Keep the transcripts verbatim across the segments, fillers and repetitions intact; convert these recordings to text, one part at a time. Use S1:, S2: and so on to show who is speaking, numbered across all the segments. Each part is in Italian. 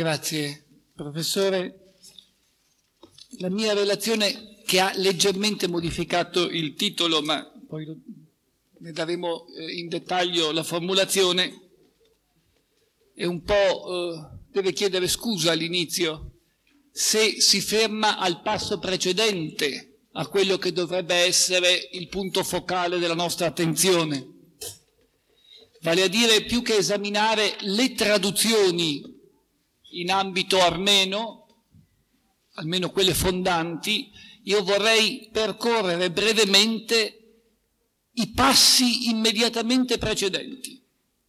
S1: Grazie, professore. La mia relazione, che ha leggermente modificato il titolo, ma poi lo, ne daremo eh, in dettaglio la formulazione, è un po', eh, deve chiedere scusa all'inizio se si ferma al passo precedente a quello che dovrebbe essere il punto focale della nostra attenzione. Vale a dire, più che esaminare le traduzioni in ambito armeno, almeno quelle fondanti, io vorrei percorrere brevemente i passi immediatamente precedenti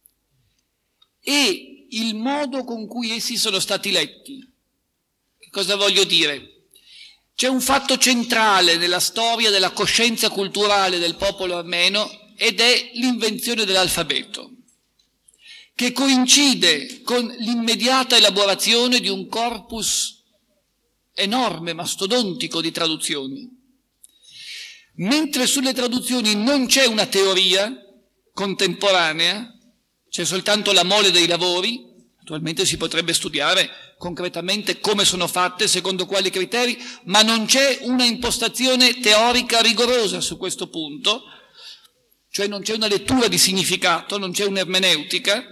S1: e il modo con cui essi sono stati letti. Che cosa voglio dire? C'è un fatto centrale nella storia della coscienza culturale del popolo armeno ed è l'invenzione dell'alfabeto, che coincide con l'immediata elaborazione di un corpus enorme, mastodontico di traduzioni. Mentre sulle traduzioni non c'è una teoria contemporanea, c'è soltanto la mole dei lavori. Attualmente si potrebbe studiare concretamente come sono fatte, secondo quali criteri, ma non c'è una impostazione teorica rigorosa su questo punto, cioè non c'è una lettura di significato, non c'è un'ermeneutica.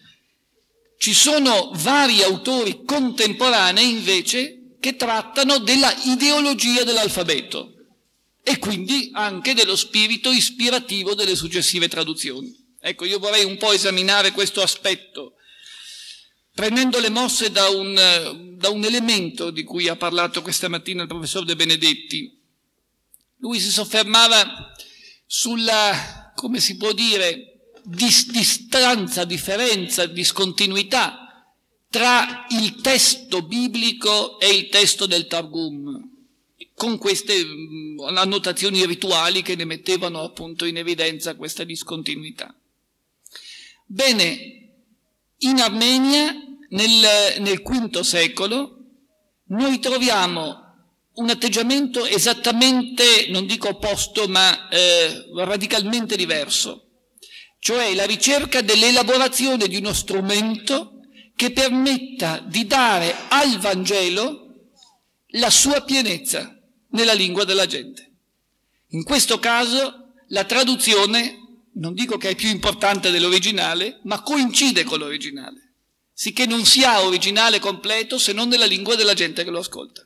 S1: Ci sono vari autori contemporanei invece che trattano della ideologia dell'alfabeto e quindi anche dello spirito ispirativo delle successive traduzioni. Ecco, io vorrei un po' esaminare questo aspetto, prendendo le mosse da un, da un elemento di cui ha parlato questa mattina il professor De Benedetti. Lui si soffermava sulla, come si può dire, dis- distanza, differenza, discontinuità tra il testo biblico e il testo del Targum, con queste mh, annotazioni rituali che ne mettevano appunto in evidenza questa discontinuità. Bene, in Armenia, nel, nel quinto secolo, noi troviamo un atteggiamento esattamente, non dico opposto, ma eh, radicalmente diverso, cioè la ricerca dell'elaborazione di uno strumento che permetta di dare al Vangelo la sua pienezza nella lingua della gente. In questo caso la traduzione, non dico che è più importante dell'originale, ma coincide con l'originale, sicché non si ha originale completo se non nella lingua della gente che lo ascolta.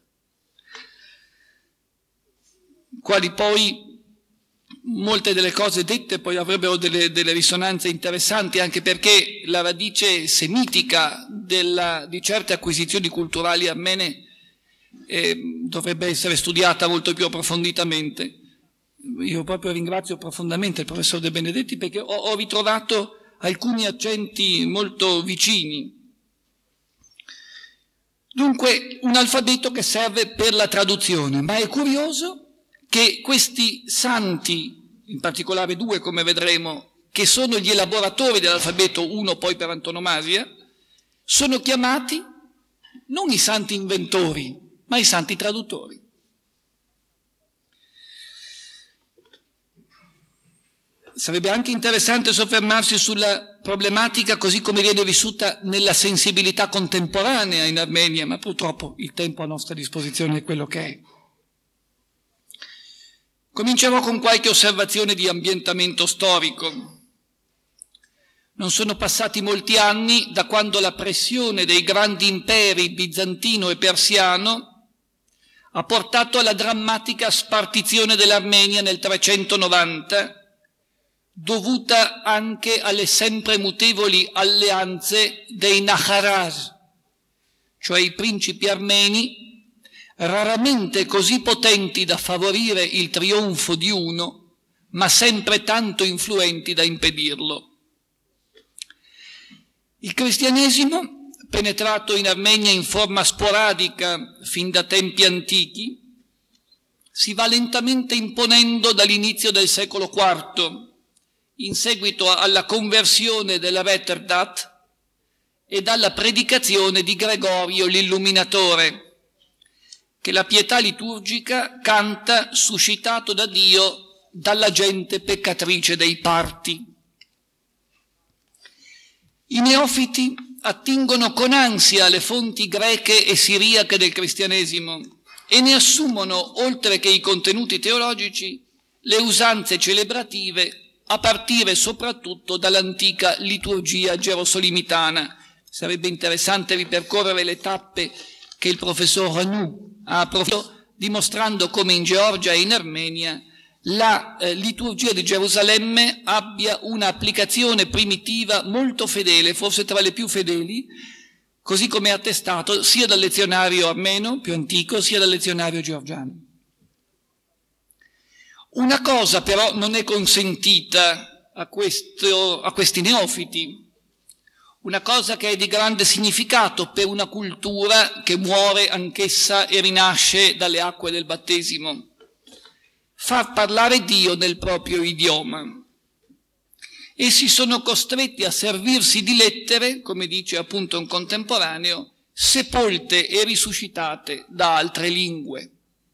S1: Quali poi molte delle cose dette poi avrebbero delle, delle risonanze interessanti, anche perché la radice semitica della, di certe acquisizioni culturali armene eh, dovrebbe essere studiata molto più approfonditamente. Io proprio ringrazio profondamente il professor De Benedetti perché ho, ho ritrovato alcuni accenti molto vicini. Dunque, un alfabeto che serve per la traduzione, ma è curioso che questi santi, in particolare due come vedremo, che sono gli elaboratori dell'alfabeto, uno poi per antonomasia, sono chiamati non i santi inventori, ma i santi traduttori. Sarebbe anche interessante soffermarsi sulla problematica così come viene vissuta nella sensibilità contemporanea in Armenia, ma purtroppo il tempo a nostra disposizione è quello che è. Comincerò con qualche osservazione di ambientamento storico. Non sono passati molti anni da quando la pressione dei grandi imperi bizantino e persiano ha portato alla drammatica spartizione dell'Armenia nel trecentonovanta, dovuta anche alle sempre mutevoli alleanze dei Naharaj, cioè i principi armeni, raramente così potenti da favorire il trionfo di uno, ma sempre tanto influenti da impedirlo. Il cristianesimo, penetrato in Armenia in forma sporadica fin da tempi antichi, si va lentamente imponendo dall'inizio del secolo quarto, in seguito alla conversione della Rotterdam e dalla predicazione di Gregorio l'Illuminatore, che la pietà liturgica canta suscitato da Dio dalla gente peccatrice dei parti. I neofiti attingono con ansia alle fonti greche e siriache del cristianesimo e ne assumono, oltre che i contenuti teologici, le usanze celebrative, a partire soprattutto dall'antica liturgia gerosolimitana. Sarebbe interessante ripercorrere le tappe che il professor Renou ha approfondito, dimostrando come in Georgia e in Armenia la eh, liturgia di Gerusalemme abbia un'applicazione primitiva molto fedele, forse tra le più fedeli, così come attestato sia dal lezionario armeno più antico sia dal lezionario georgiano. Una cosa però non è consentita a, questo, a questi neofiti, una cosa che è di grande significato per una cultura che muore anch'essa e rinasce dalle acque del battesimo: far parlare Dio nel proprio idioma. Essi sono costretti a servirsi di lettere, come dice appunto un contemporaneo, sepolte e risuscitate da altre lingue.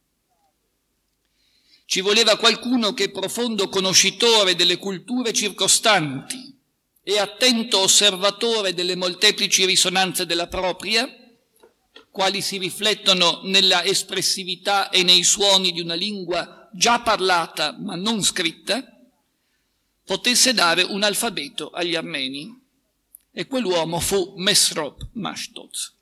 S1: Ci voleva qualcuno che, profondo conoscitore delle culture circostanti e attento osservatore delle molteplici risonanze della propria, quali si riflettono nella espressività e nei suoni di una lingua già parlata ma non scritta, potesse dare un alfabeto agli armeni. E quell'uomo fu Mesrop Mashtoz.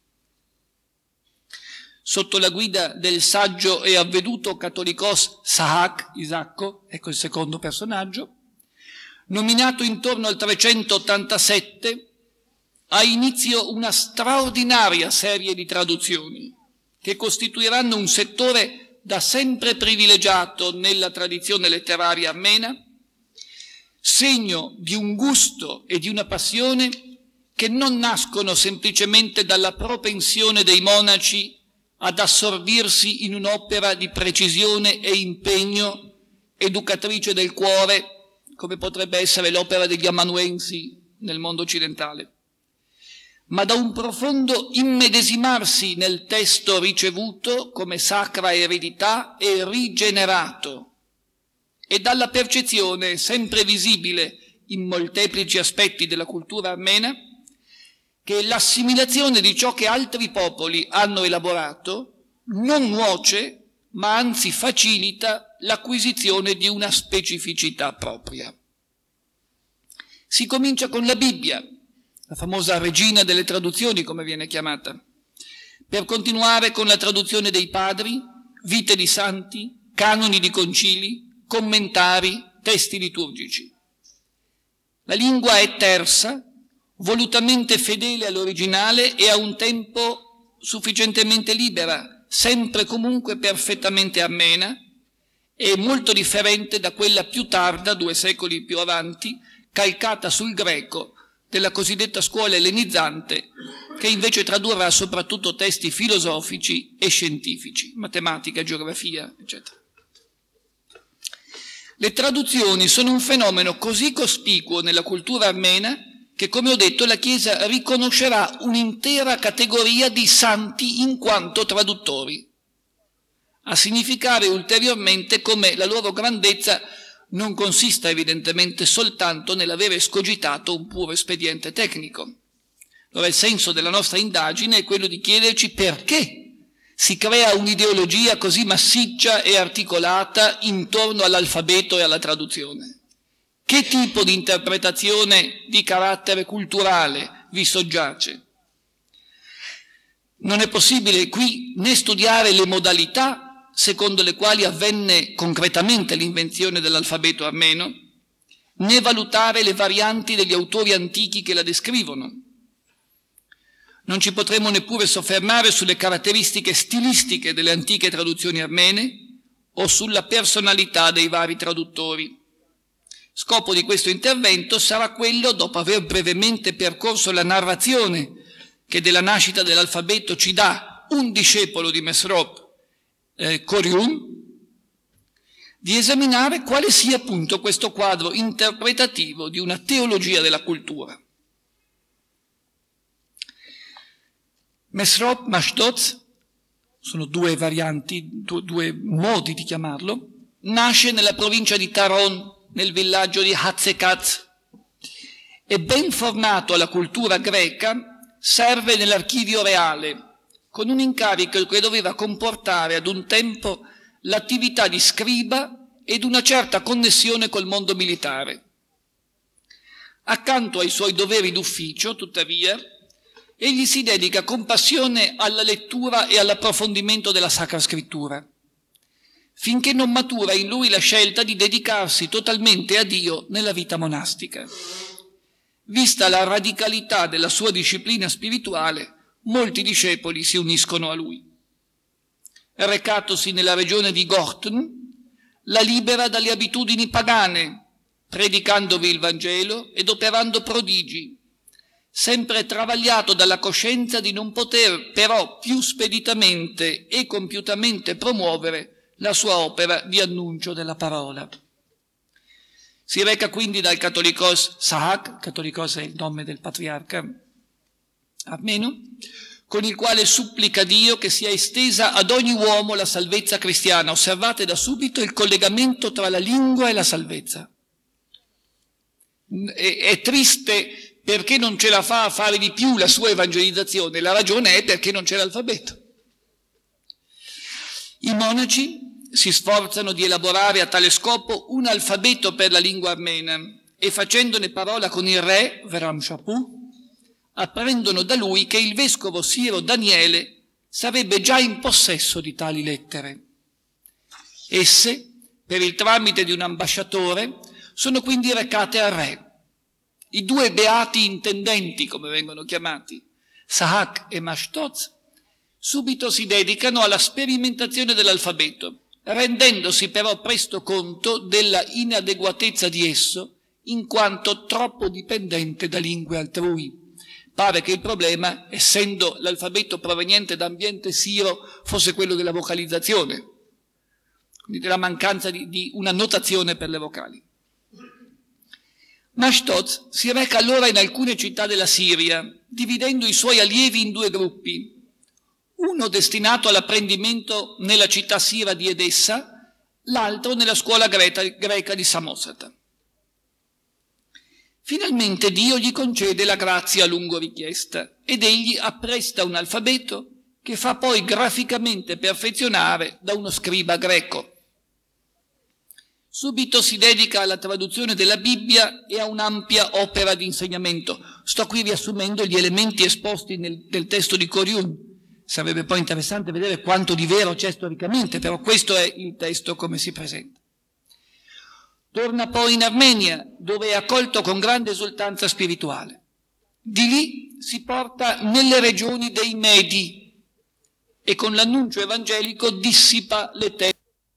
S1: Sotto la guida del saggio e avveduto cattolicos Sahak, Isacco, ecco il secondo personaggio, nominato intorno al trecentottantasette, ha inizio una straordinaria serie di traduzioni che costituiranno un settore da sempre privilegiato nella tradizione letteraria armena, segno di un gusto e di una passione che non nascono semplicemente dalla propensione dei monaci ad assorbirsi in un'opera di precisione e impegno educatrice del cuore, come potrebbe essere l'opera degli amanuensi nel mondo occidentale, ma da un profondo immedesimarsi nel testo ricevuto come sacra eredità e rigenerato, e dalla percezione sempre visibile in molteplici aspetti della cultura armena che l'assimilazione di ciò che altri popoli hanno elaborato non nuoce, ma anzi facilita l'acquisizione di una specificità propria. Si comincia con la Bibbia, la famosa regina delle traduzioni, come viene chiamata, per continuare con la traduzione dei padri, vite di santi, canoni di concili, commentari, testi liturgici. La lingua è tersa, volutamente fedele all'originale e a un tempo sufficientemente libera, sempre comunque perfettamente armena, e molto differente da quella più tarda, due secoli più avanti, calcata sul greco della cosiddetta scuola ellenizzante, che invece tradurrà soprattutto testi filosofici e scientifici, matematica, geografia, eccetera. Le traduzioni sono un fenomeno così cospicuo nella cultura armena che, come ho detto, la Chiesa riconoscerà un'intera categoria di santi in quanto traduttori, a significare ulteriormente come la loro grandezza non consista evidentemente soltanto nell'avere escogitato un puro espediente tecnico. Allora il senso della nostra indagine è quello di chiederci perché si crea un'ideologia così massiccia e articolata intorno all'alfabeto e alla traduzione. Che tipo di interpretazione di carattere culturale vi soggiace? Non è possibile qui né studiare le modalità secondo le quali avvenne concretamente l'invenzione dell'alfabeto armeno, né valutare le varianti degli autori antichi che la descrivono. Non ci potremo neppure soffermare sulle caratteristiche stilistiche delle antiche traduzioni armene o sulla personalità dei vari traduttori. Scopo di questo intervento sarà quello, dopo aver brevemente percorso la narrazione che della nascita dell'alfabeto ci dà un discepolo di Mesrop, eh, Corium, di esaminare quale sia appunto questo quadro interpretativo di una teologia della cultura. Mesrop Mashtoz, sono due varianti, due, due modi di chiamarlo, nasce nella provincia di Taron, nel villaggio di Hatzekaz. È ben formato alla cultura greca serve nell'archivio reale, con un incarico che doveva comportare ad un tempo l'attività di scriba ed una certa connessione col mondo militare. Accanto ai suoi doveri d'ufficio, tuttavia, egli si dedica con passione alla lettura e all'approfondimento della Sacra Scrittura, finché non matura in lui la scelta di dedicarsi totalmente a Dio nella vita monastica. Vista la radicalità della sua disciplina spirituale, molti discepoli si uniscono a lui. Recatosi nella regione di Gortn, la libera dalle abitudini pagane, predicandovi il Vangelo ed operando prodigi, sempre travagliato dalla coscienza di non poter però più speditamente e compiutamente promuovere la sua opera di annuncio della parola. Si reca quindi dal Catholicos Sahak, Catholicos è il nome del patriarca armeno, con il quale supplica Dio che sia estesa ad ogni uomo la salvezza cristiana. Osservate da subito il collegamento tra la lingua e la salvezza. È, è triste perché non ce la fa a fare di più la sua evangelizzazione, la ragione è perché non c'è l'alfabeto. I monaci si sforzano di elaborare a tale scopo un alfabeto per la lingua armena e facendone parola con il re, Veram Shapu, apprendono da lui che il vescovo Siro Daniele sarebbe già in possesso di tali lettere. Esse, per il tramite di un ambasciatore, sono quindi recate al re. I due beati intendenti, come vengono chiamati, Sahak e Mashtoz, subito si dedicano alla sperimentazione dell'alfabeto, rendendosi però presto conto della inadeguatezza di esso, in quanto troppo dipendente da lingue altrui. Pare che il problema, essendo l'alfabeto proveniente da ambiente siro, fosse quello della vocalizzazione, quindi della mancanza di, di una notazione per le vocali. Mashtoz si reca allora in alcune città della Siria, dividendo i suoi allievi in due gruppi, uno destinato all'apprendimento nella città sira di Edessa, l'altro nella scuola greca di Samosata. Finalmente Dio gli concede la grazia a lungo richiesta ed egli appresta un alfabeto che fa poi graficamente perfezionare da uno scriba greco. Subito si dedica alla traduzione della Bibbia e a un'ampia opera di insegnamento. Sto qui riassumendo gli elementi esposti nel, nel testo di Coriun. Sarebbe poi interessante vedere quanto di vero c'è storicamente, però questo è il testo come si presenta. Torna poi in Armenia, dove è accolto con grande esultanza spirituale. Di lì si porta nelle regioni dei Medi e con l'annuncio evangelico dissipa le teste.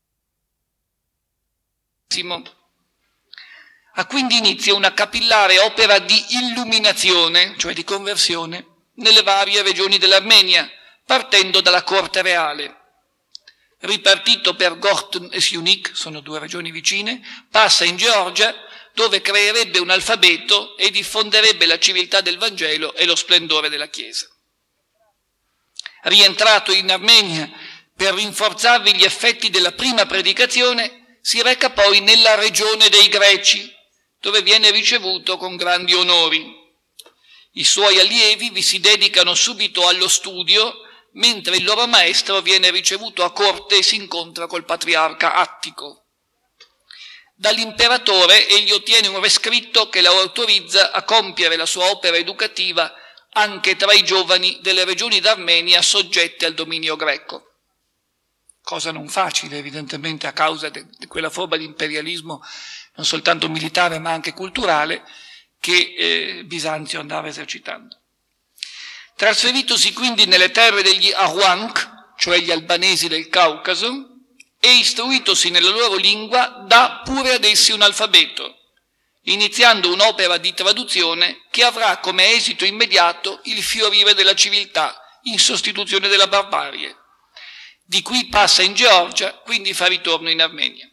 S1: Ha quindi inizio una capillare opera di illuminazione, cioè di conversione, nelle varie regioni dell'Armenia, partendo dalla corte reale. Ripartito per Gortn e Syunik, sono due regioni vicine, passa in Georgia, dove creerebbe un alfabeto e diffonderebbe la civiltà del Vangelo e lo splendore della Chiesa. Rientrato in Armenia per rinforzarvi gli effetti della prima predicazione, si reca poi nella regione dei Greci, dove viene ricevuto con grandi onori. I suoi allievi vi si dedicano subito allo studio, mentre il loro maestro viene ricevuto a corte e si incontra col patriarca Attico. Dall'imperatore egli ottiene un rescritto che lo autorizza a compiere la sua opera educativa anche tra i giovani delle regioni d'Armenia soggette al dominio greco. Cosa non facile, evidentemente, a causa di quella forma di imperialismo non soltanto militare ma anche culturale che eh, Bisanzio andava esercitando. Trasferitosi quindi nelle terre degli Aruank, cioè gli albanesi del Caucaso, e istruitosi nella loro lingua, dà pure ad essi un alfabeto, iniziando un'opera di traduzione che avrà come esito immediato il fiorire della civiltà in sostituzione della barbarie. Di qui passa in Georgia, quindi fa ritorno in Armenia.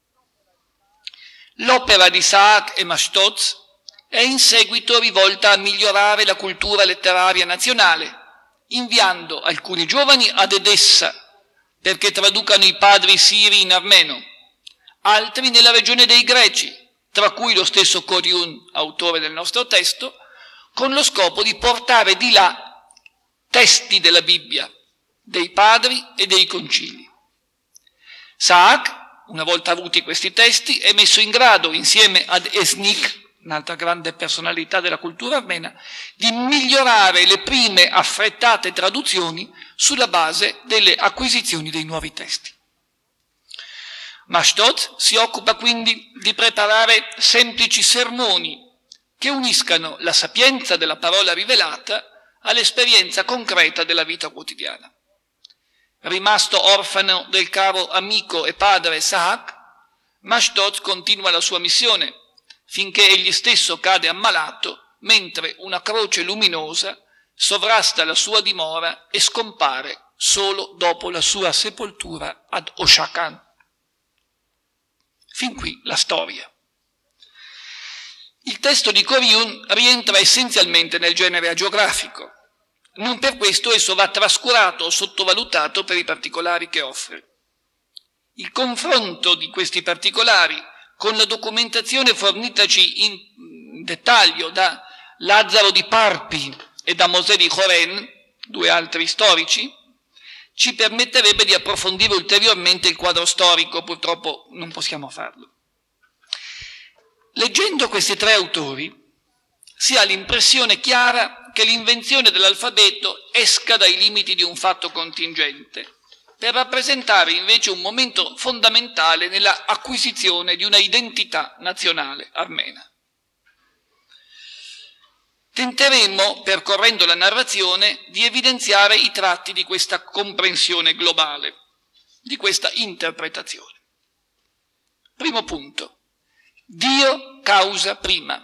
S1: L'opera di Sahak e Mashtoz è in seguito rivolta a migliorare la cultura letteraria nazionale, inviando alcuni giovani ad Edessa perché traducano i padri siri in armeno, altri nella regione dei Greci, tra cui lo stesso Coriun, autore del nostro testo, con lo scopo di portare di là testi della Bibbia, dei padri e dei concili. Saak, una volta avuti questi testi, è messo in grado, insieme ad Esnik, un'altra grande personalità della cultura armena, di migliorare le prime affrettate traduzioni sulla base delle acquisizioni dei nuovi testi. Mashtoz si occupa quindi di preparare semplici sermoni che uniscano la sapienza della parola rivelata all'esperienza concreta della vita quotidiana. Rimasto orfano del caro amico e padre Saak, Mashtoz continua la sua missione finché egli stesso cade ammalato, mentre una croce luminosa sovrasta la sua dimora e scompare solo dopo la sua sepoltura ad Oshakan. Fin qui la storia. Il testo di Coriun rientra essenzialmente nel genere agiografico. Non per questo esso va trascurato o sottovalutato per i particolari che offre. Il confronto di questi particolari con la documentazione fornitaci in dettaglio da Lazzaro di Parpi e da Mosè di Joren, due altri storici, ci permetterebbe di approfondire ulteriormente il quadro storico, purtroppo non possiamo farlo. Leggendo questi tre autori si ha l'impressione chiara che l'invenzione dell'alfabeto esca dai limiti di un fatto contingente, per rappresentare invece un momento fondamentale nella acquisizione di una identità nazionale armena. Tenteremo, percorrendo la narrazione, di evidenziare i tratti di questa comprensione globale, di questa interpretazione. Primo punto. Dio causa prima.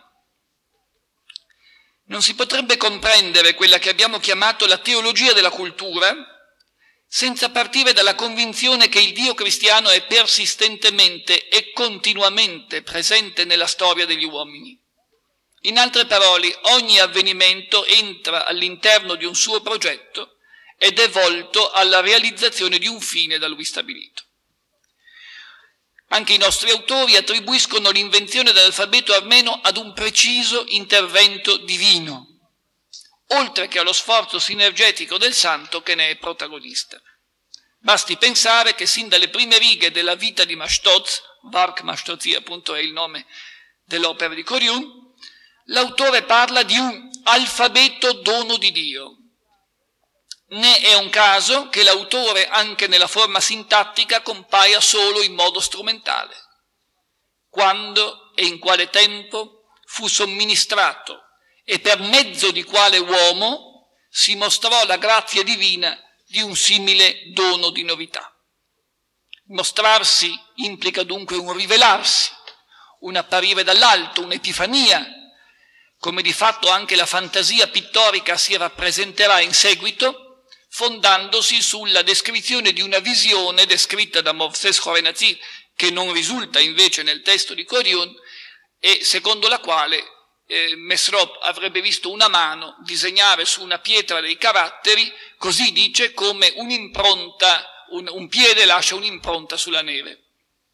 S1: Non si potrebbe comprendere quella che abbiamo chiamato la teologia della cultura senza partire dalla convinzione che il Dio cristiano è persistentemente e continuamente presente nella storia degli uomini. In altre parole, ogni avvenimento entra all'interno di un suo progetto ed è volto alla realizzazione di un fine da lui stabilito. Anche i nostri autori attribuiscono l'invenzione dell'alfabeto armeno ad un preciso intervento divino, oltre che allo sforzo sinergetico del santo che ne è protagonista. Basti pensare che sin dalle prime righe della vita di Mashtoz, Vark Mashtozi appunto è il nome dell'opera di Coriun, l'autore parla di un alfabeto dono di Dio. Né è un caso che l'autore anche nella forma sintattica compaia solo in modo strumentale. Quando e in quale tempo fu somministrato e per mezzo di quale uomo si mostrò la grazia divina di un simile dono di novità. Mostrarsi implica dunque un rivelarsi, un apparire dall'alto, un'epifania, come di fatto anche la fantasia pittorica si rappresenterà in seguito, fondandosi sulla descrizione di una visione descritta da Movses Jorenazi, che non risulta invece nel testo di Coriun, e secondo la quale eh, Mesrop avrebbe visto una mano disegnare su una pietra dei caratteri, così dice, come un'impronta, un, un piede lascia un'impronta sulla neve.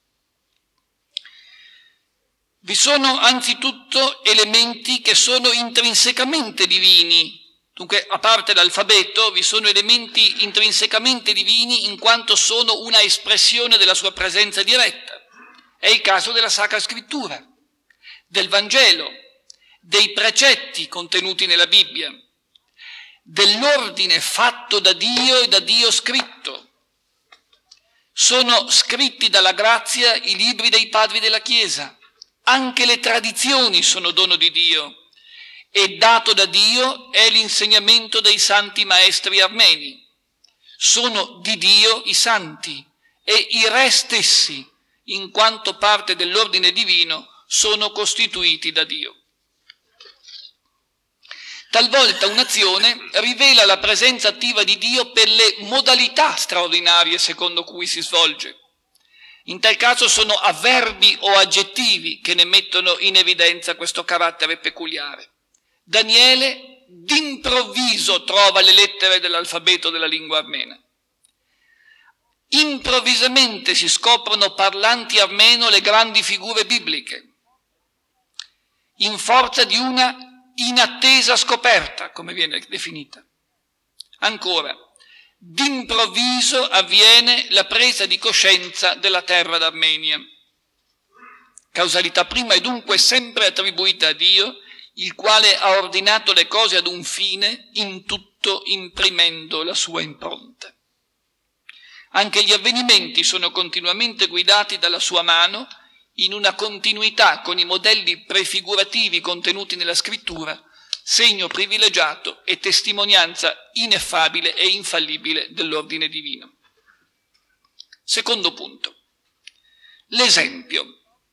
S1: Vi sono anzitutto elementi che sono intrinsecamente divini. Dunque, a parte l'alfabeto, vi sono elementi intrinsecamente divini in quanto sono una espressione della sua presenza diretta. È il caso della Sacra Scrittura, del Vangelo, dei precetti contenuti nella Bibbia, dell'ordine fatto da Dio e da Dio scritto. Sono scritti dalla grazia i libri dei padri della Chiesa. Anche le tradizioni sono dono di Dio. E dato da Dio è l'insegnamento dei santi maestri armeni. Sono di Dio i santi e i re stessi, in quanto parte dell'ordine divino, sono costituiti da Dio. Talvolta un'azione rivela la presenza attiva di Dio per le modalità straordinarie secondo cui si svolge. In tal caso sono avverbi o aggettivi che ne mettono in evidenza questo carattere peculiare. Daniele d'improvviso trova le lettere dell'alfabeto della lingua armena. Improvvisamente si scoprono parlanti armeno le grandi figure bibliche, in forza di una inattesa scoperta, come viene definita. Ancora, d'improvviso avviene la presa di coscienza della terra d'Armenia. Causalità prima è dunque sempre attribuita a Dio, il quale ha ordinato le cose ad un fine, in tutto imprimendo la sua impronta. Anche gli avvenimenti sono continuamente guidati dalla sua mano, in una continuità con i modelli prefigurativi contenuti nella scrittura, segno privilegiato e testimonianza ineffabile e infallibile dell'ordine divino. Secondo punto, l'esempio.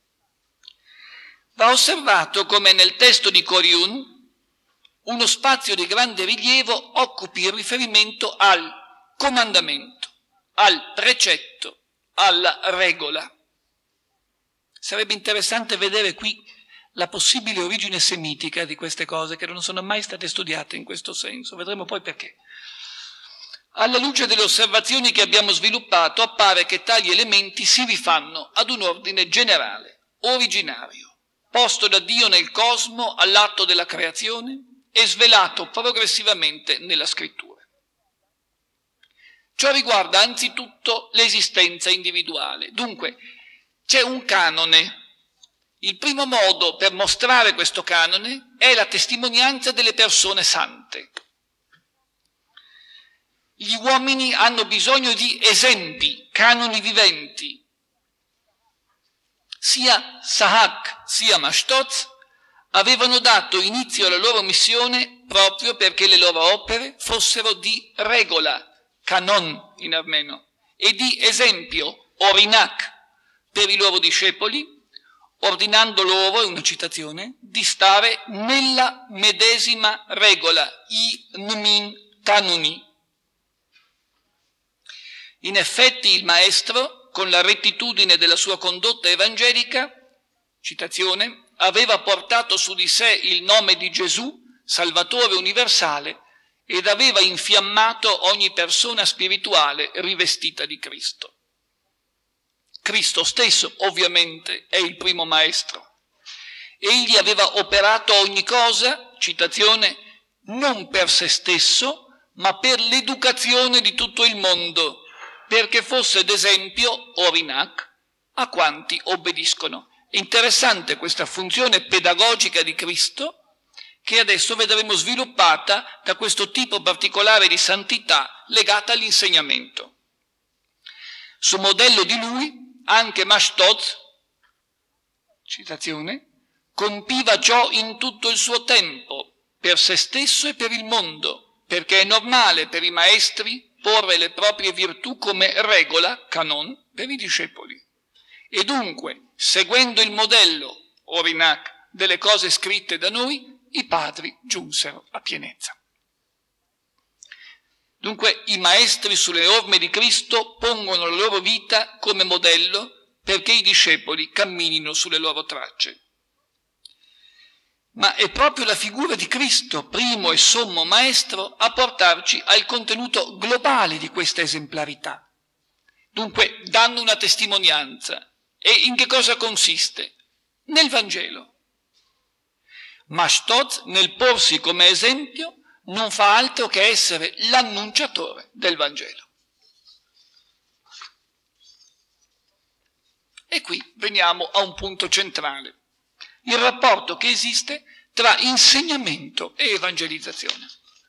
S1: Va osservato come nel testo di Coriun uno spazio di grande rilievo occupi il riferimento al comandamento, al precetto, alla regola. Sarebbe interessante vedere qui la possibile origine semitica di queste cose che non sono mai state studiate in questo senso. Vedremo poi perché. Alla luce delle osservazioni che abbiamo sviluppato, appare che tali elementi si rifanno ad un ordine generale, originario, posto da Dio nel cosmo all'atto della creazione e svelato progressivamente nella scrittura. Ciò riguarda anzitutto l'esistenza individuale. Dunque, c'è un canone. Il primo modo per mostrare questo canone è la testimonianza delle persone sante. Gli uomini hanno bisogno di esempi, canoni viventi. Sia Sahak sia Mashtoz avevano dato inizio alla loro missione proprio perché le loro opere fossero di regola, canon in armeno, e di esempio, orinak, per i loro discepoli, ordinando loro, è una citazione, di stare nella medesima regola, i nmin canoni. In effetti il maestro, con la rettitudine della sua condotta evangelica, citazione, aveva portato su di sé il nome di Gesù, Salvatore universale, ed aveva infiammato ogni persona spirituale rivestita di Cristo. Cristo stesso, ovviamente, è il primo maestro. Egli aveva operato ogni cosa, citazione, non per se stesso, ma per l'educazione di tutto il mondo, perché fosse d'esempio, orinak, a quanti obbediscono. È interessante questa funzione pedagogica di Cristo, che adesso vedremo sviluppata da questo tipo particolare di santità legata all'insegnamento. Su modello di lui, anche Mashtoz, citazione, compiva ciò in tutto il suo tempo, per se stesso e per il mondo, perché è normale per i maestri porre le proprie virtù come regola, canon, per i discepoli. E dunque, seguendo il modello, orinak, delle cose scritte da noi, i padri giunsero a pienezza. Dunque, i maestri sulle orme di Cristo pongono la loro vita come modello perché i discepoli camminino sulle loro tracce. Ma è proprio la figura di Cristo, primo e sommo maestro, a portarci al contenuto globale di questa esemplarità. Dunque, danno una testimonianza. E in che cosa consiste? Nel Vangelo. Mashtoz, nel porsi come esempio, non fa altro che essere l'annunciatore del Vangelo. E qui veniamo a un punto centrale. Il rapporto che esiste tra insegnamento e evangelizzazione.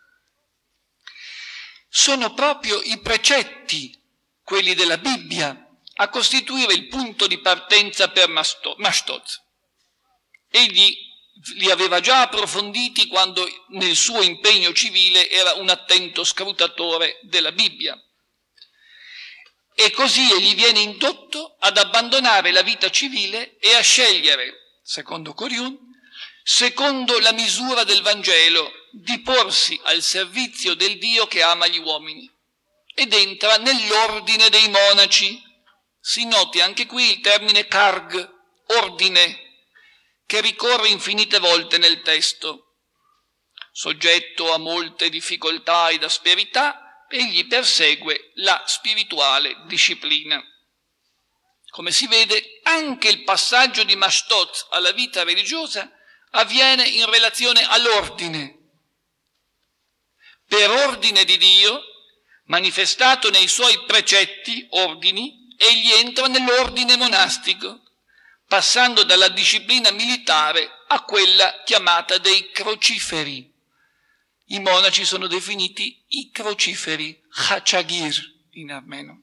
S1: Sono proprio i precetti, quelli della Bibbia, a costituire il punto di partenza per Mashtoz. Egli li aveva già approfonditi quando nel suo impegno civile era un attento scrutatore della Bibbia. E così egli viene indotto ad abbandonare la vita civile e a scegliere, secondo Coriun, secondo la misura del Vangelo, di porsi al servizio del Dio che ama gli uomini. Ed entra nell'ordine dei monaci. Si noti anche qui il termine karg, ordine, che ricorre infinite volte nel testo. Soggetto a molte difficoltà ed asperità, egli persegue la spirituale disciplina. Come si vede, anche il passaggio di Mashtoz alla vita religiosa avviene in relazione all'ordine. per ordine di Dio, manifestato nei suoi precetti, ordini, egli entra nell'ordine monastico, passando dalla disciplina militare a quella chiamata dei crociferi. I monaci sono definiti i crociferi, Khachagir in armeno.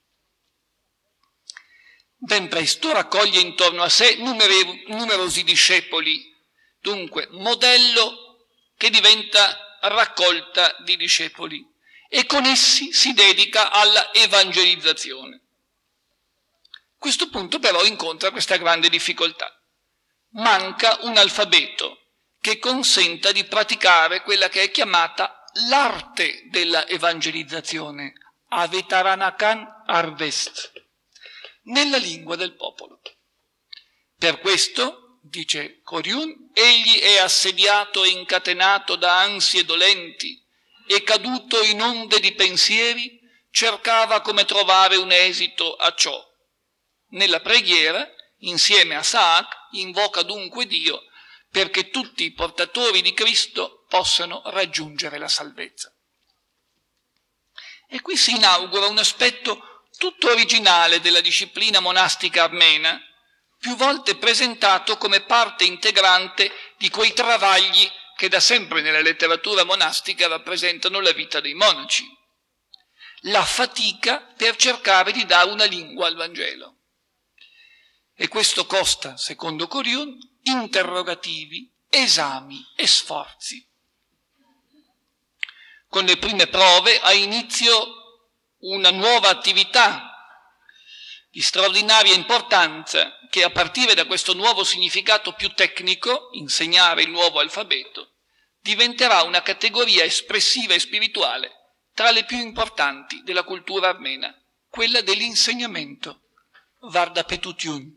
S1: Ben presto raccoglie intorno a sé numerosi discepoli, dunque modello che diventa raccolta di discepoli, e con essi si dedica alla evangelizzazione. A questo punto però incontra questa grande difficoltà. Manca un alfabeto che consenta di praticare quella che è chiamata l'arte della evangelizzazione, Avetaranakan Arvest, nella lingua del popolo. Per questo, dice Koryun, egli è assediato e incatenato da ansie dolenti e caduto in onde di pensieri, cercava come trovare un esito a ciò. Nella preghiera, insieme a Saak, invoca dunque Dio perché tutti i portatori di Cristo possano raggiungere la salvezza. E qui si inaugura un aspetto tutto originale della disciplina monastica armena, più volte presentato come parte integrante di quei travagli che da sempre nella letteratura monastica rappresentano la vita dei monaci. La fatica per cercare di dare una lingua al Vangelo. E questo costa, secondo Koryun, interrogativi, esami e sforzi. Con le prime prove ha inizio una nuova attività di straordinaria importanza che a partire da questo nuovo significato più tecnico, insegnare il nuovo alfabeto, diventerà una categoria espressiva e spirituale tra le più importanti della cultura armena, quella dell'insegnamento, Vardapetutiun.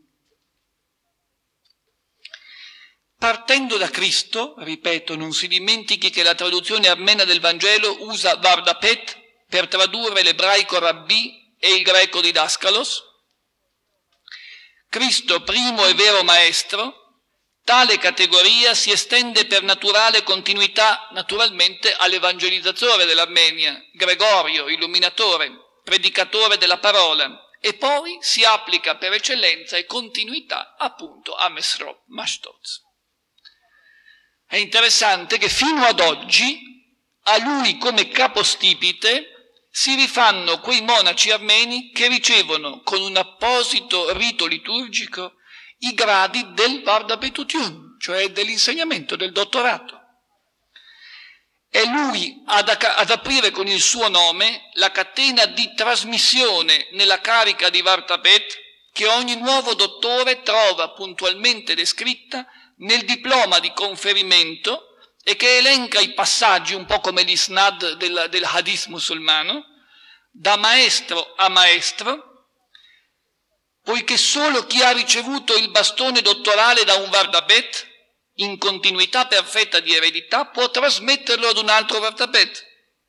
S1: Partendo da Cristo, ripeto, non si dimentichi che la traduzione armena del Vangelo usa Vardapet per tradurre l'ebraico Rabbi e il greco Didascalos. Cristo primo e vero maestro, tale categoria si estende per naturale continuità naturalmente all'evangelizzatore dell'Armenia, Gregorio, illuminatore, predicatore della parola, e poi si applica per eccellenza e continuità appunto a Mesrop Mashtoz. È interessante che fino ad oggi a lui come capostipite si rifanno quei monaci armeni che ricevono con un apposito rito liturgico i gradi del Vardapetutiun, cioè dell'insegnamento, del dottorato. È lui ad, ad aprire con il suo nome la catena di trasmissione nella carica di Vardapet che ogni nuovo dottore trova puntualmente descritta nel diploma di conferimento e che elenca i passaggi, un po' come l'isnad del, del hadith musulmano, da maestro a maestro, poiché solo chi ha ricevuto il bastone dottorale da un Vardapet, in continuità perfetta di eredità, può trasmetterlo ad un altro Vardapet.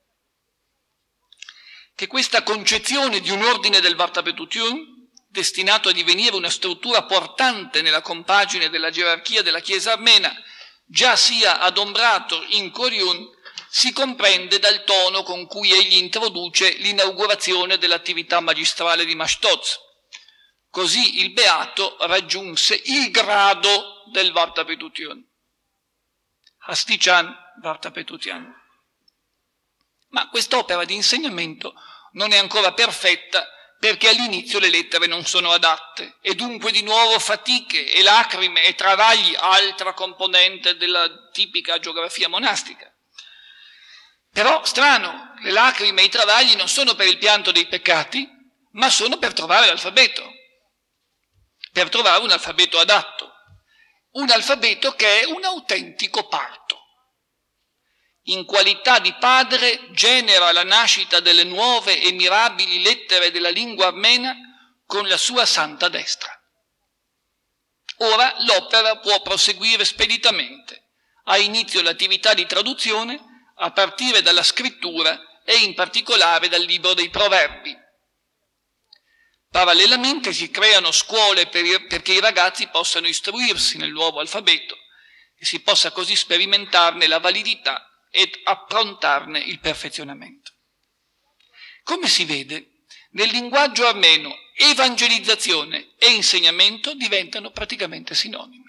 S1: Che questa concezione di un ordine del Vardapetutiun, destinato a divenire una struttura portante nella compagine della gerarchia della Chiesa armena, già sia adombrato in Koryun, si comprende dal tono con cui egli introduce l'inaugurazione dell'attività magistrale di Mashtoz. Così il beato raggiunse il grado del Vardapetutiun. Hastichan Vardapetutian. Ma quest'opera di insegnamento non è ancora perfetta perché all'inizio le lettere non sono adatte e dunque di nuovo fatiche e lacrime e travagli, altra componente della tipica geografia monastica. Però, strano, le lacrime e i travagli non sono per il pianto dei peccati, ma sono per trovare l'alfabeto, per trovare un alfabeto adatto, un alfabeto che è un autentico parto. In qualità di padre genera la nascita delle nuove e mirabili lettere della lingua armena con la sua santa destra. Ora l'opera può proseguire speditamente. Ha inizio l'attività di traduzione a partire dalla scrittura e in particolare dal libro dei Proverbi. Parallelamente si creano scuole per, perché i ragazzi possano istruirsi nel nuovo alfabeto e si possa così sperimentarne la validità ed approntarne il perfezionamento. Come si vede, nel linguaggio armeno evangelizzazione e insegnamento diventano praticamente sinonimi.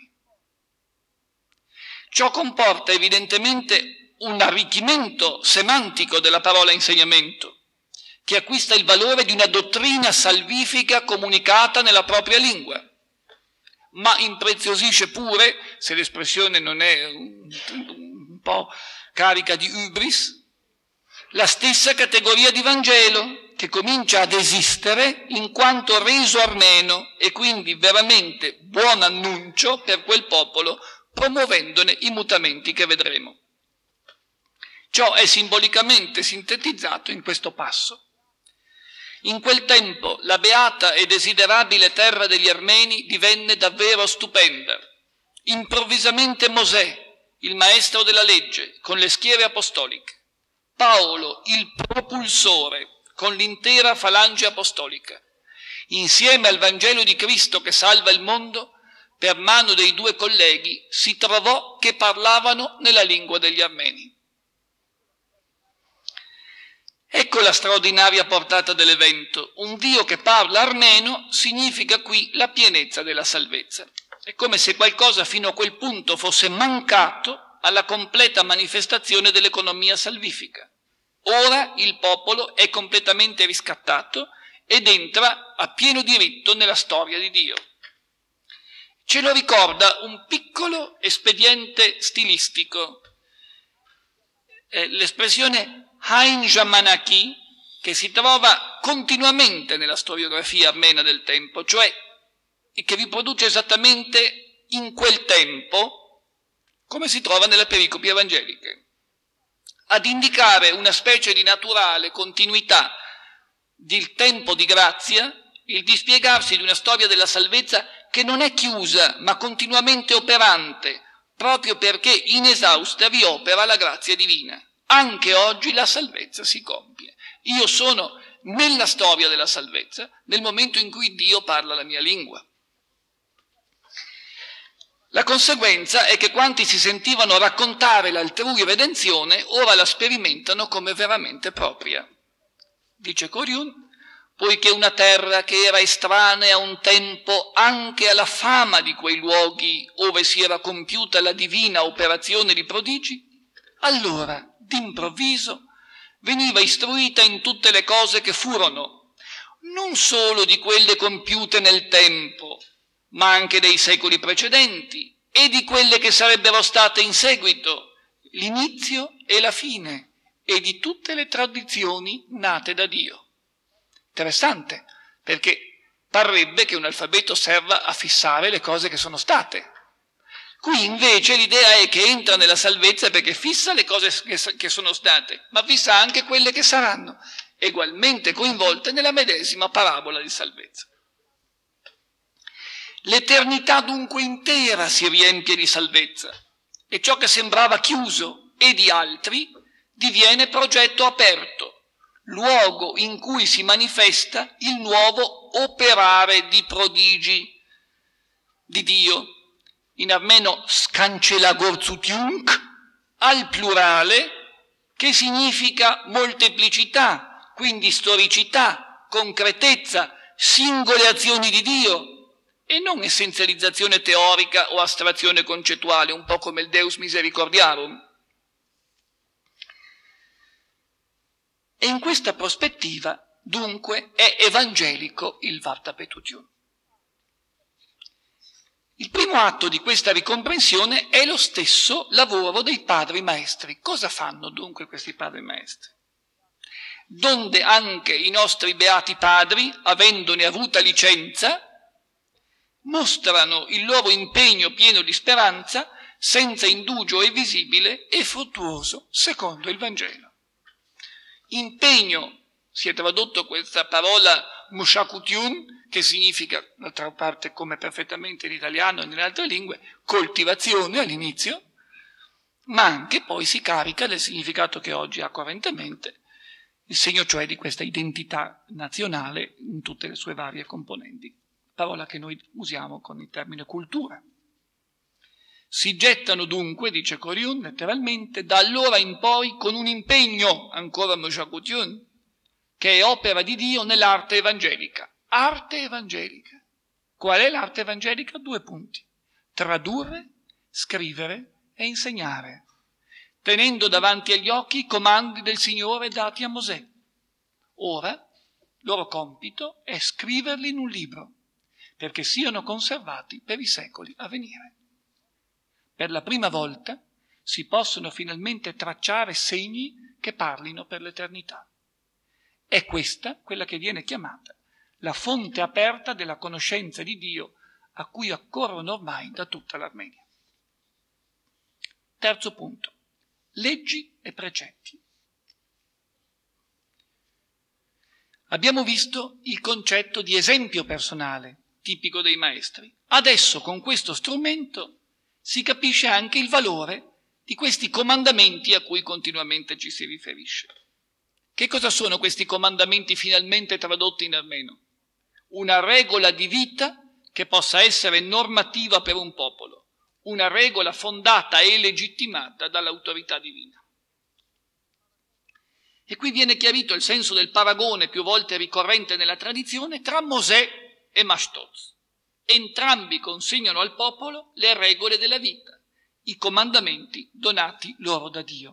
S1: Ciò comporta evidentemente un arricchimento semantico della parola insegnamento, che acquista il valore di una dottrina salvifica comunicata nella propria lingua, ma impreziosisce pure, se l'espressione non è un, un po' carica di hubris, la stessa categoria di Vangelo, che comincia ad esistere in quanto reso armeno e quindi veramente buon annuncio per quel popolo, promuovendone i mutamenti che vedremo. Ciò è simbolicamente sintetizzato in questo passo. In quel tempo la beata e desiderabile terra degli Armeni divenne davvero stupenda. Improvvisamente Mosè, il maestro della legge, con le schiere apostoliche, Paolo, il propulsore, con l'intera falange apostolica, insieme al Vangelo di Cristo che salva il mondo, per mano dei due colleghi si trovò che parlavano nella lingua degli Armeni. Ecco la straordinaria portata dell'evento. Un Dio che parla armeno significa qui la pienezza della salvezza. È come se qualcosa fino a quel punto fosse mancato alla completa manifestazione dell'economia salvifica. Ora il popolo è completamente riscattato ed entra a pieno diritto nella storia di Dio. Ce lo ricorda un piccolo espediente stilistico. Eh, l'espressione Hain Jamanaki, che si trova continuamente nella storiografia armena del tempo, cioè che riproduce esattamente in quel tempo come si trova nelle pericopi evangeliche, ad indicare una specie di naturale continuità del tempo di grazia, il dispiegarsi di una storia della salvezza che non è chiusa ma continuamente operante, proprio perché inesausta riopera la grazia divina. Anche oggi la salvezza si compie. Io sono nella storia della salvezza nel momento in cui Dio parla la mia lingua. La conseguenza è che quanti si sentivano raccontare l'altrui redenzione ora la sperimentano come veramente propria. Dice Coriun, poiché una terra che era estranea un tempo anche alla fama di quei luoghi ove si era compiuta la divina operazione di prodigi, allora d'improvviso veniva istruita in tutte le cose che furono, non solo di quelle compiute nel tempo, ma anche dei secoli precedenti e di quelle che sarebbero state in seguito, l'inizio e la fine, e di tutte le tradizioni nate da Dio. Interessante, perché parrebbe che un alfabeto serva a fissare le cose che sono state. Qui invece l'idea è che entra nella salvezza perché fissa le cose che sono state, ma fissa anche quelle che saranno, ugualmente coinvolte nella medesima parabola di salvezza. L'eternità dunque intera si riempie di salvezza e ciò che sembrava chiuso e di altri diviene progetto aperto, luogo in cui si manifesta il nuovo operare di prodigi di Dio. In armeno scancelagorzutyunk, al plurale, che significa molteplicità, quindi storicità, concretezza, singole azioni di Dio, e non essenzializzazione teorica o astrazione concettuale, un po' come il Deus Misericordiarum. E in questa prospettiva, dunque, è evangelico il Varta Petutiun. Il primo atto di questa ricomprensione è lo stesso lavoro dei padri maestri. Cosa fanno dunque questi padri maestri? Donde anche i nostri beati padri, avendone avuta licenza, mostrano il loro impegno pieno di speranza, senza indugio e visibile e fruttuoso, secondo il Vangelo. Impegno, si è tradotto questa parola mushakutyun, che significa, d'altra parte, come perfettamente in italiano e nelle altre lingue, coltivazione all'inizio, ma anche poi si carica del significato che oggi ha correntemente, il segno cioè di questa identità nazionale in tutte le sue varie componenti, parola che noi usiamo con il termine cultura. Si gettano dunque, dice Corion letteralmente, da allora in poi con un impegno, ancora Moshakution, che è opera di Dio nell'arte evangelica. Arte evangelica. Qual è l'arte evangelica? Due punti. Tradurre, scrivere e insegnare, tenendo davanti agli occhi i comandi del Signore dati a Mosè. Ora, il loro compito è scriverli in un libro, perché siano conservati per i secoli a venire. Per la prima volta si possono finalmente tracciare segni che parlino per l'eternità. È questa quella che viene chiamata la fonte aperta della conoscenza di Dio, a cui accorrono ormai da tutta l'Armenia. Terzo punto. Leggi e precetti. Abbiamo visto il concetto di esempio personale, tipico dei maestri. Adesso con questo strumento si capisce anche il valore di questi comandamenti a cui continuamente ci si riferisce. Che cosa sono questi comandamenti finalmente tradotti in armeno? Una regola di vita che possa essere normativa per un popolo, una regola fondata e legittimata dall'autorità divina. E qui viene chiarito il senso del paragone più volte ricorrente nella tradizione tra Mosè e Mashtoz. Entrambi consegnano al popolo le regole della vita, i comandamenti donati loro da Dio.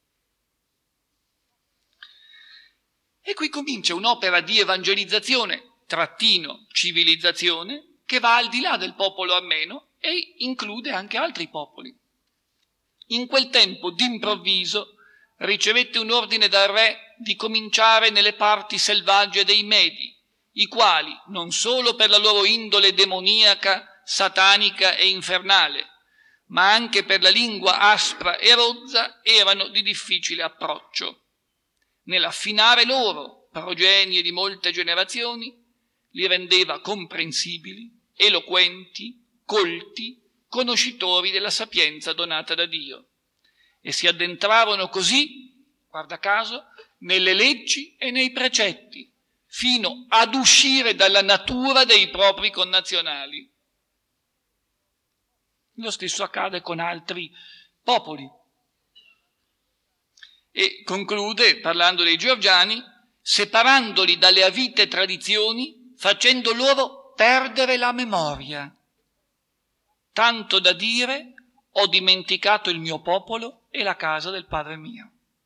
S1: E qui comincia un'opera di evangelizzazione, trattino civilizzazione, che va al di là del popolo armeno e include anche altri popoli. In quel tempo, d'improvviso, ricevette un ordine dal re di cominciare nelle parti selvagge dei Medi, i quali, non solo per la loro indole demoniaca, satanica e infernale, ma anche per la lingua aspra e rozza, erano di difficile approccio. Nell'affinare loro, progenie di molte generazioni, li rendeva comprensibili, eloquenti, colti, conoscitori della sapienza donata da Dio, e si addentrarono così, guarda caso, nelle leggi e nei precetti, fino ad uscire dalla natura dei propri connazionali. Lo stesso accade con altri popoli. E conclude, parlando dei georgiani, separandoli dalle avite tradizioni, facendo loro perdere la memoria, tanto da dire: ho dimenticato il mio popolo e la casa del padre mio.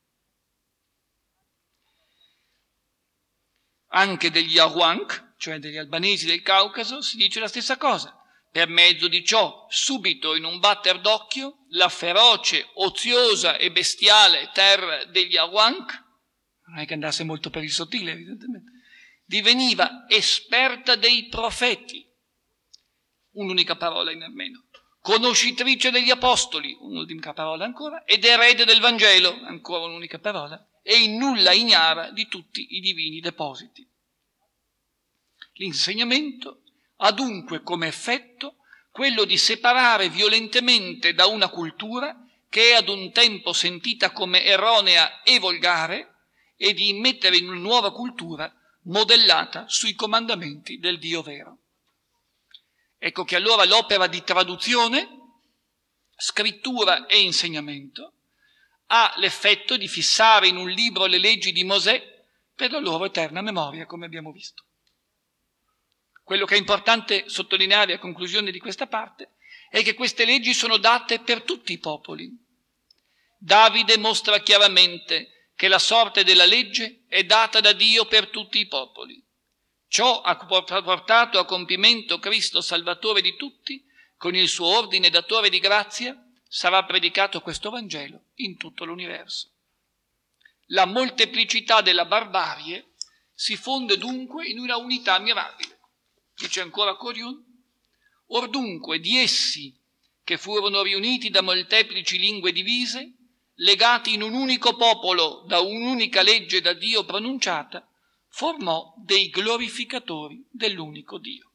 S1: Anche degli Ahuanc, cioè degli albanesi del Caucaso, si dice la stessa cosa. Per mezzo di ciò, subito in un batter d'occhio, la feroce, oziosa e bestiale terra degli Ahuanc, non è che andasse molto per il sottile evidentemente, diveniva esperta dei profeti, un'unica parola in armeno, conoscitrice degli apostoli, un'unica parola ancora, ed erede del Vangelo, ancora un'unica parola, e in nulla ignara di tutti i divini depositi. L'insegnamento ha dunque come effetto quello di separare violentemente da una cultura che è ad un tempo sentita come erronea e volgare e di immettere in una nuova cultura modellata sui comandamenti del Dio vero. Ecco che allora l'opera di traduzione, scrittura e insegnamento ha l'effetto di fissare in un libro le leggi di Mosè per la loro eterna memoria, come abbiamo visto. Quello che è importante sottolineare a conclusione di questa parte è che queste leggi sono date per tutti i popoli. Davide mostra chiaramente che la sorte della legge è data da Dio per tutti i popoli. Ciò ha portato a compimento Cristo Salvatore di tutti, con il suo ordine datore di grazia sarà predicato questo Vangelo in tutto l'universo. La molteplicità della barbarie si fonde dunque in una unità mirabile. Dice ancora Corion: or dunque di essi, che furono riuniti da molteplici lingue divise, legati in un unico popolo da un'unica legge da Dio pronunciata, formò dei glorificatori dell'unico Dio.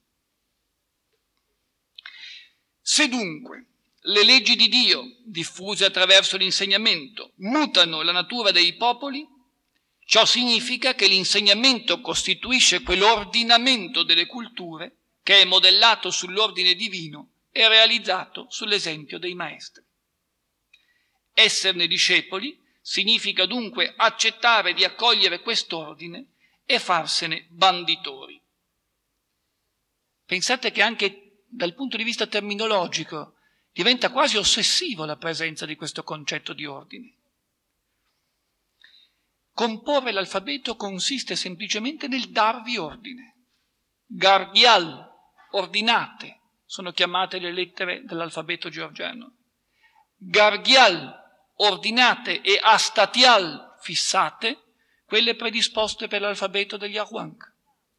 S1: Se dunque le leggi di Dio, diffuse attraverso l'insegnamento, mutano la natura dei popoli, ciò significa che l'insegnamento costituisce quell'ordinamento delle culture che è modellato sull'ordine divino è realizzato sull'esempio dei maestri. Esserne discepoli significa dunque accettare di accogliere quest'ordine e farsene banditori. Pensate che anche dal punto di vista terminologico diventa quasi ossessivo la presenza di questo concetto di ordine. Comporre l'alfabeto consiste semplicemente nel darvi ordine. Gargial, ordinate, sono chiamate le lettere dell'alfabeto georgiano. Gargial, ordinate, e astatial, fissate, quelle predisposte per l'alfabeto degli Ahuanc.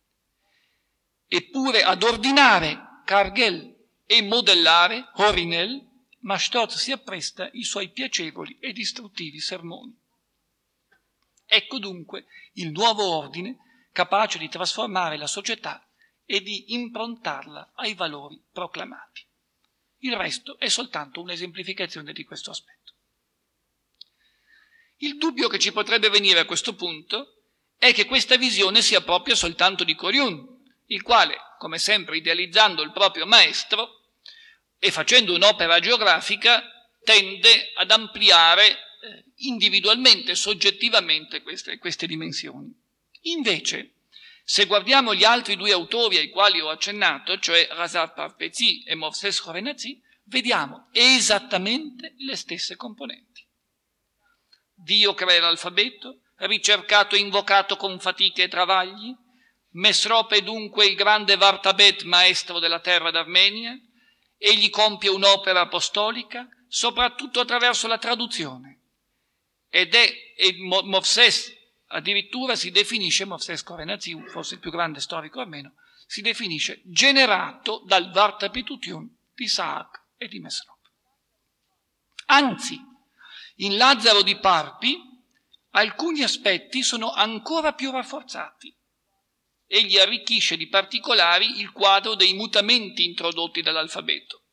S1: Eppure ad ordinare, Cargel, e modellare, Horinel, Mashtoz si appresta i suoi piacevoli ed istruttivi sermoni. Ecco dunque il nuovo ordine capace di trasformare la società e di improntarla ai valori proclamati. Il resto è soltanto un'esemplificazione di questo aspetto. Il dubbio che ci potrebbe venire a questo punto è che questa visione sia propria soltanto di Coriun, il quale, come sempre idealizzando il proprio maestro e facendo un'opera geografica, tende ad ampliare individualmente, soggettivamente queste, queste dimensioni. Invece, se guardiamo gli altri due autori ai quali ho accennato, cioè Razar Parpezi e Movses Khorenazzi, vediamo esattamente le stesse componenti. Dio crea l'alfabeto, ricercato e invocato con fatiche e travagli. Mesrop è dunque il grande Vartabet, maestro della terra d'Armenia. Egli compie un'opera apostolica, soprattutto attraverso la traduzione. Ed è, e Movses addirittura si definisce, Movses Khorenazzi, forse il più grande storico armeno, si definisce generato dal Vartabetutiun di Saak e di Mesrop. Anzi, in Lazzaro di Parpi alcuni aspetti sono ancora più rafforzati. Egli arricchisce di particolari il quadro dei mutamenti introdotti dall'alfabeto.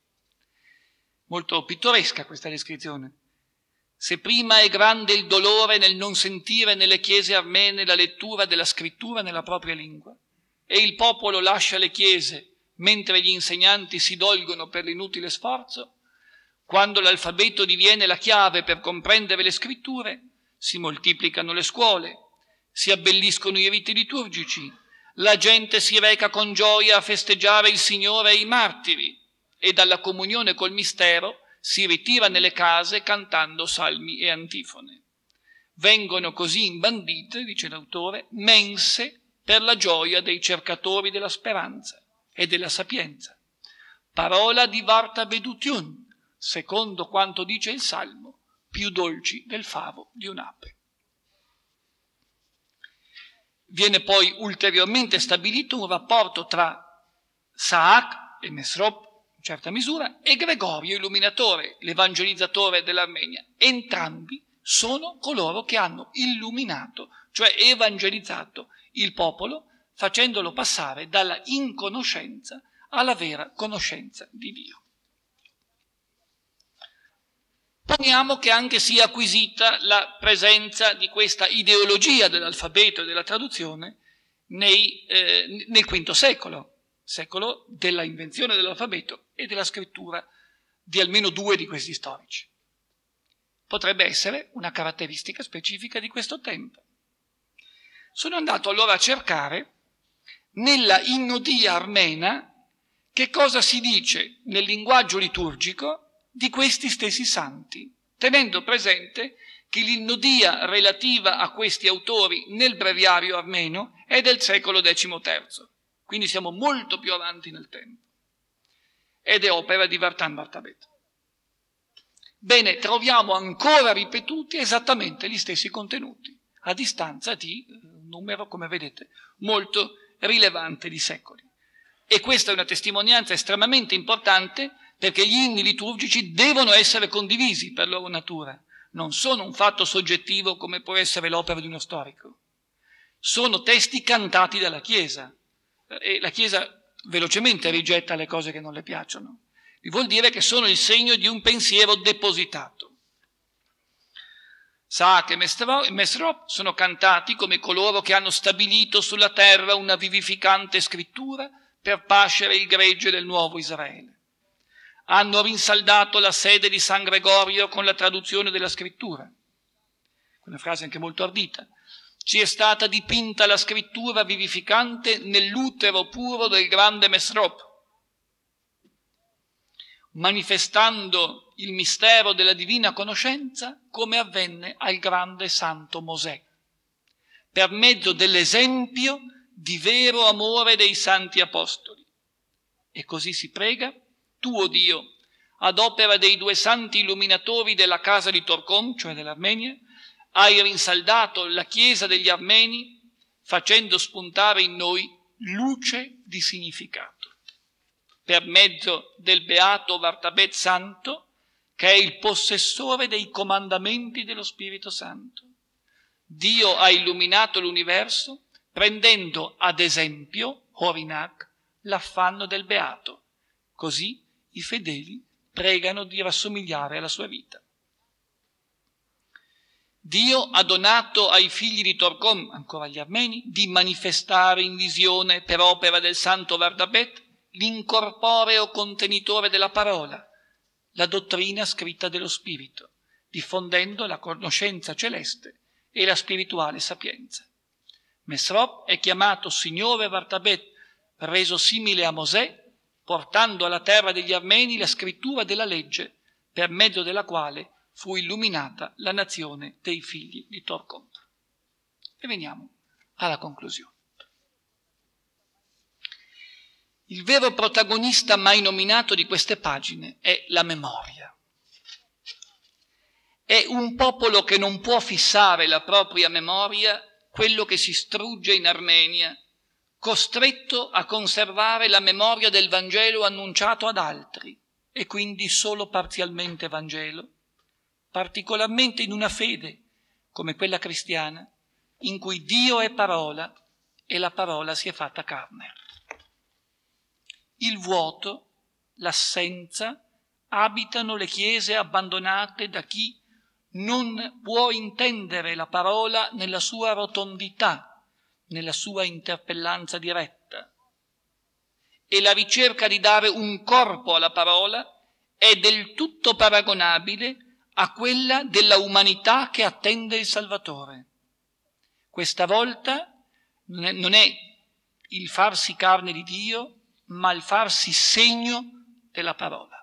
S1: Molto pittoresca questa descrizione. Se prima è grande il dolore nel non sentire nelle chiese armene la lettura della scrittura nella propria lingua, e il popolo lascia le chiese mentre gli insegnanti si dolgono per l'inutile sforzo, quando l'alfabeto diviene la chiave per comprendere le scritture, si moltiplicano le scuole, si abbelliscono i riti liturgici, la gente si reca con gioia a festeggiare il Signore e i martiri, e dalla comunione col mistero si ritira nelle case cantando salmi e antifone. Vengono così imbandite, dice l'autore, mense per la gioia dei cercatori della speranza e della sapienza. Parola di Vartabetutiun, secondo quanto dice il Salmo, più dolci del favo di un'ape. Viene poi ulteriormente stabilito un rapporto tra Saak e Mesrop, in certa misura, e Gregorio Illuminatore, l'evangelizzatore dell'Armenia. Entrambi sono coloro che hanno illuminato, cioè evangelizzato il popolo, facendolo passare dalla inconoscenza alla vera conoscenza di Dio. Poniamo che anche sia acquisita la presenza di questa ideologia dell'alfabeto e della traduzione nei, eh, nel quinto secolo, secolo della invenzione dell'alfabeto e della scrittura di almeno due di questi storici. Potrebbe essere una caratteristica specifica di questo tempo. Sono andato allora a cercare nella innodia armena che cosa si dice nel linguaggio liturgico di questi stessi santi, tenendo presente che l'innodia relativa a questi autori nel breviario armeno è del secolo decimoterzo, quindi siamo molto più avanti nel tempo, ed è opera di Vartan Vartabet. Bene, troviamo ancora ripetuti esattamente gli stessi contenuti, a distanza di un numero, come vedete, molto rilevante di secoli. E questa è una testimonianza estremamente importante, perché gli inni liturgici devono essere condivisi per loro natura, non sono un fatto soggettivo come può essere l'opera di uno storico. Sono testi cantati dalla Chiesa, e la Chiesa velocemente rigetta le cose che non le piacciono. Vuol dire che sono il segno di un pensiero depositato. Saak e Mesrop sono cantati come coloro che hanno stabilito sulla terra una vivificante scrittura per pascere il gregge del nuovo Israele. hanno rinsaldato la sede di San Gregorio con la traduzione della scrittura. Una frase anche molto ardita. Ci è stata dipinta la scrittura vivificante nell'utero puro del grande Mesrop, manifestando il mistero della divina conoscenza come avvenne al grande santo Mosè, per mezzo dell'esempio di vero amore dei santi apostoli. E così si prega: tu, o Dio, ad opera dei due santi illuminatori della casa di Torcom, cioè dell'Armenia, hai rinsaldato la Chiesa degli Armeni, facendo spuntare in noi luce di significato, per mezzo del beato Vartabet Santo, che è il possessore dei comandamenti dello Spirito Santo. Dio ha illuminato l'universo prendendo ad esempio, Horinak, l'affanno del beato. Così i fedeli pregano di rassomigliare alla sua vita. Dio ha donato ai figli di Torcom, ancora agli armeni, di manifestare in visione per opera del santo Vardabet l'incorporeo contenitore della parola, la dottrina scritta dello Spirito, diffondendo la conoscenza celeste e la spirituale sapienza. Mesrop è chiamato Signore Vardabet, reso simile a Mosè, portando alla terra degli armeni la scrittura della legge, per mezzo della quale fu illuminata la nazione dei figli di Torcom. E veniamo alla conclusione. Il vero protagonista mai nominato di queste pagine è la memoria. È un popolo che non può fissare la propria memoria, quello che si strugge in Armenia, costretto a conservare la memoria del Vangelo annunciato ad altri, e quindi solo parzialmente Vangelo, particolarmente in una fede come quella cristiana, in cui Dio è parola e la parola si è fatta carne. Il vuoto, l'assenza, abitano le chiese abbandonate da chi non può intendere la parola nella sua rotondità, nella sua interpellanza diretta. E la ricerca di dare un corpo alla parola è del tutto paragonabile a quella della umanità che attende il Salvatore. Questa volta non è il farsi carne di Dio, ma il farsi segno della parola.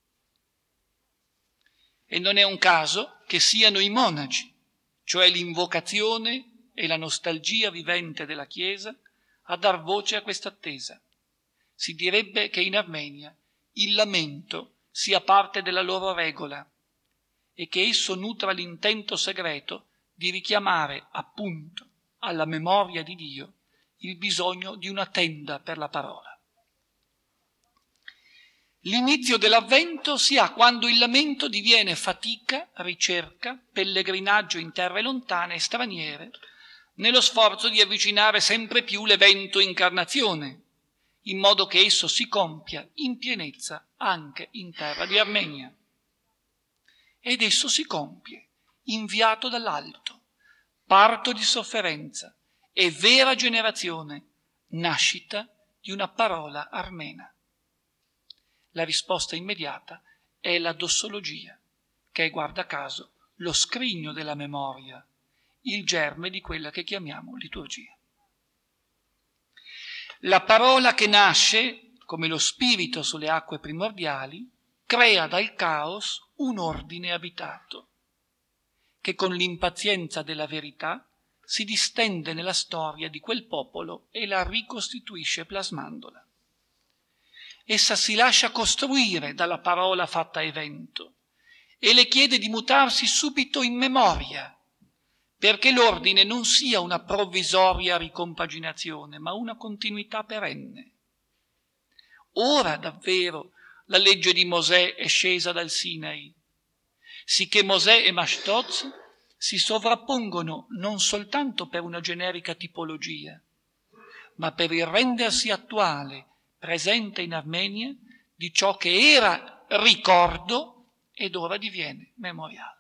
S1: E non è un caso che siano i monaci, cioè l'invocazione e la nostalgia vivente della Chiesa, a dar voce a questa attesa. Si direbbe che in Armenia il lamento sia parte della loro regola e che esso nutra l'intento segreto di richiamare appunto alla memoria di Dio il bisogno di una tenda per la parola. L'inizio dell'avvento si ha quando il lamento diviene fatica, ricerca, pellegrinaggio in terre lontane e straniere, nello sforzo di avvicinare sempre più l'evento incarnazione, in modo che esso si compia in pienezza anche in terra di Armenia. Ed esso si compie, inviato dall'alto, parto di sofferenza e vera generazione, nascita di una parola armena. La risposta immediata è la dossologia, che è, guarda caso, lo scrigno della memoria, il germe di quella che chiamiamo liturgia. La parola che nasce, come lo spirito sulle acque primordiali, crea dal caos un ordine abitato, che con l'impazienza della verità si distende nella storia di quel popolo e la ricostituisce plasmandola. Essa si lascia costruire dalla parola fatta evento e le chiede di mutarsi subito in memoria, perché l'ordine non sia una provvisoria ricompaginazione, ma una continuità perenne. Ora davvero la legge di Mosè è scesa dal Sinai, sicché Mosè e Mashtoz si sovrappongono non soltanto per una generica tipologia, ma per il rendersi attuale, presente in Armenia, di ciò che era ricordo ed ora diviene memoriale.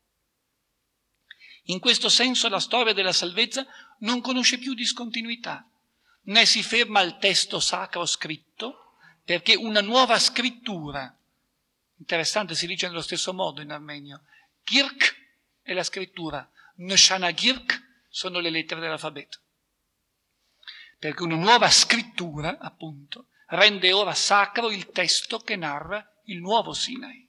S1: In questo senso la storia della salvezza non conosce più discontinuità, né si ferma al testo sacro scritto, perché una nuova scrittura, Interessante, si dice nello stesso modo in armenio. Girk è la scrittura, Nshana Girk sono le lettere dell'alfabeto. Perché una nuova scrittura, appunto, rende ora sacro il testo che narra il nuovo Sinai.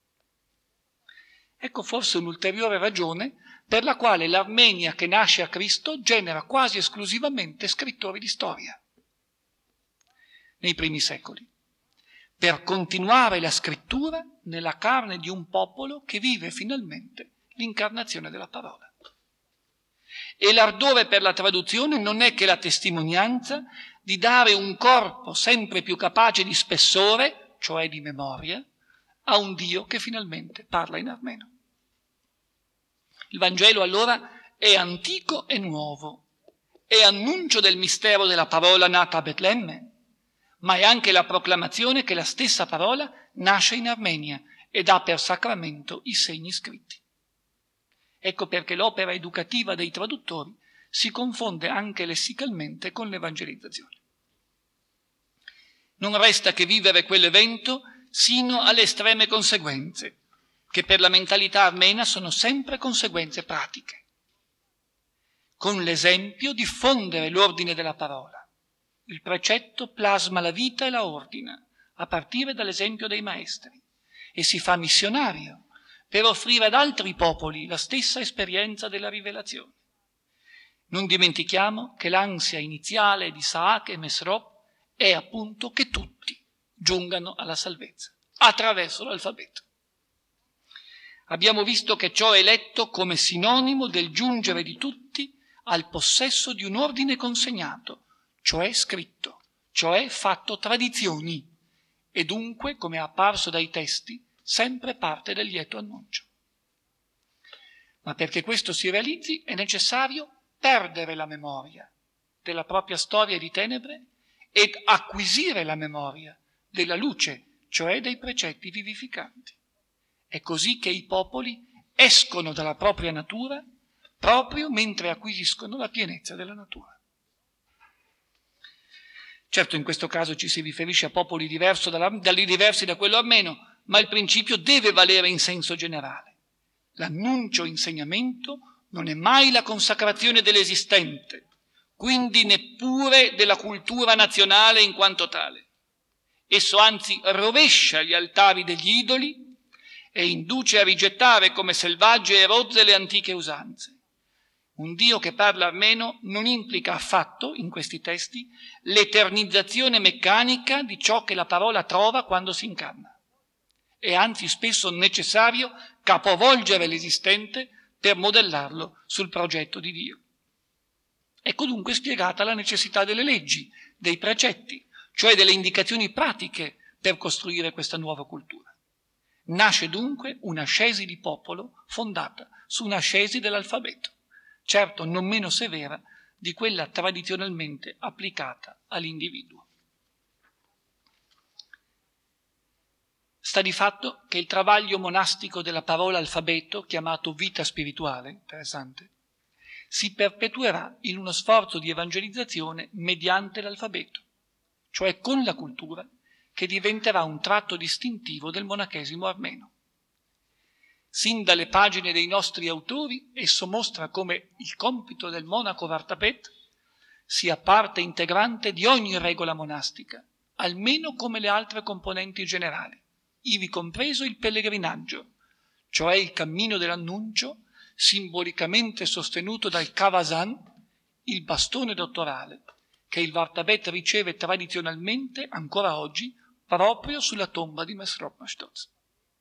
S1: Ecco forse un'ulteriore ragione per la quale l'Armenia che nasce a Cristo genera quasi esclusivamente scrittori di storia nei primi secoli, per continuare la scrittura nella carne di un popolo che vive finalmente l'incarnazione della parola. E l'ardore per la traduzione non è che la testimonianza di dare un corpo sempre più capace di spessore, cioè di memoria, a un Dio che finalmente parla in armeno. Il Vangelo allora è antico e nuovo, è annuncio del mistero della parola nata a Betlemme, ma è anche la proclamazione che la stessa parola nasce in Armenia e dà per sacramento i segni scritti. Ecco perché l'opera educativa dei traduttori si confonde anche lessicalmente con l'evangelizzazione. Non resta che vivere quell'evento sino alle estreme conseguenze, che per la mentalità armena sono sempre conseguenze pratiche. Con l'esempio diffondere l'ordine della parola. Il precetto plasma la vita e la ordina, a partire dall'esempio dei maestri, e si fa missionario per offrire ad altri popoli la stessa esperienza della rivelazione. Non dimentichiamo che l'ansia iniziale di Isaac e Mesrop è appunto che tutti giungano alla salvezza, attraverso l'alfabeto. Abbiamo visto che ciò è letto come sinonimo del giungere di tutti al possesso di un ordine consegnato, cioè scritto, cioè fatto tradizioni, e dunque, come è apparso dai testi, sempre parte del lieto annuncio. Ma perché questo si realizzi è necessario perdere la memoria della propria storia di tenebre ed acquisire la memoria della luce, cioè dei precetti vivificanti. È così che i popoli escono dalla propria natura proprio mentre acquisiscono la pienezza della natura. Certo, in questo caso ci si riferisce a popoli diversi, dalla, diversi da quello armeno, ma il principio deve valere in senso generale. L'annuncio insegnamento non è mai la consacrazione dell'esistente, quindi neppure della cultura nazionale in quanto tale. Esso anzi rovescia gli altari degli idoli e induce a rigettare come selvagge e rozze le antiche usanze. Un Dio che parla armeno non implica affatto, in questi testi, l'eternizzazione meccanica di ciò che la parola trova quando si incarna. È anzi spesso necessario capovolgere l'esistente per modellarlo sul progetto di Dio. Ecco dunque spiegata la necessità delle leggi, dei precetti, cioè delle indicazioni pratiche per costruire questa nuova cultura. Nasce dunque un'ascesi di popolo fondata su un'ascesi dell'alfabeto, certo non meno severa di quella tradizionalmente applicata all'individuo. Sta di fatto che il travaglio monastico della parola alfabeto, chiamato vita spirituale, interessante, si perpetuerà in uno sforzo di evangelizzazione mediante l'alfabeto, cioè con la cultura che diventerà un tratto distintivo del monachesimo armeno. Sin dalle pagine dei nostri autori, esso mostra come il compito del monaco Vartabet sia parte integrante di ogni regola monastica, almeno come le altre componenti generali, ivi compreso il pellegrinaggio, cioè il cammino dell'annuncio, simbolicamente sostenuto dal Kavasan, il bastone dottorale, che il Vartabet riceve tradizionalmente, ancora oggi, proprio sulla tomba di Mesrop Mashtoz.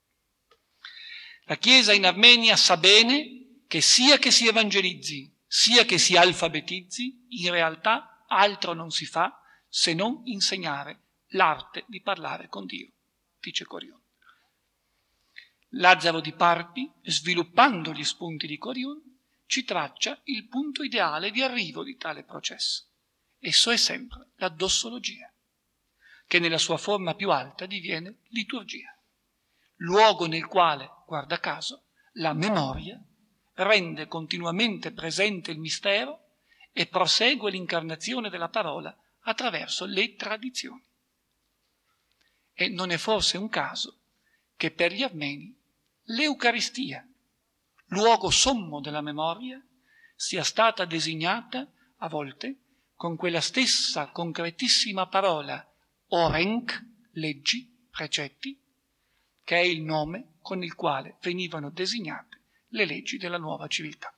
S1: La Chiesa in Armenia sa bene che sia che si evangelizzi, sia che si alfabetizzi, in realtà altro non si fa se non insegnare l'arte di parlare con Dio, dice Corion. Lazzaro di Parpi, sviluppando gli spunti di Corion, ci traccia il punto ideale di arrivo di tale processo. Esso è sempre la dossologia, che nella sua forma più alta diviene liturgia, luogo nel quale, guarda caso, la memoria rende continuamente presente il mistero e prosegue l'incarnazione della parola attraverso le tradizioni. E non è forse un caso che per gli armeni l'Eucaristia, luogo sommo della memoria, sia stata designata a volte con quella stessa concretissima parola orenk, leggi, precetti, che è il nome con il quale venivano designate le leggi della nuova civiltà.